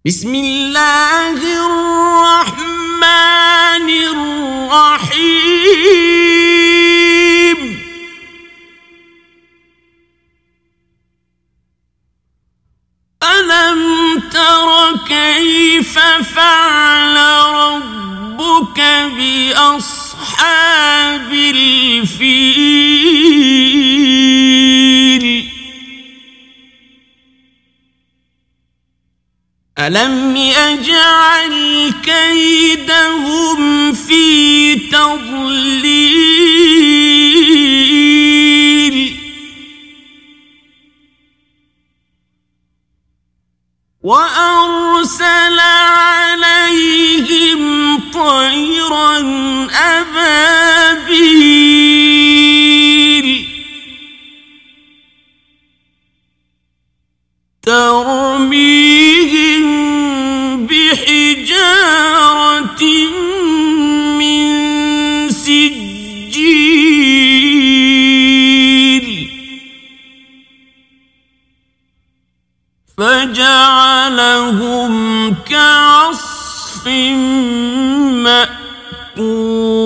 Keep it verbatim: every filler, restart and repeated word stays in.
بسم الله الرحمن الرحيم ألم تر كيف فعل ربك بأصحاب الفيل ألم يجعل كيدهم في تضليل وأرسل عليهم طيرا أبابيل ترميهم بحجارة من سجيل فجعلهم كعصف مأكول.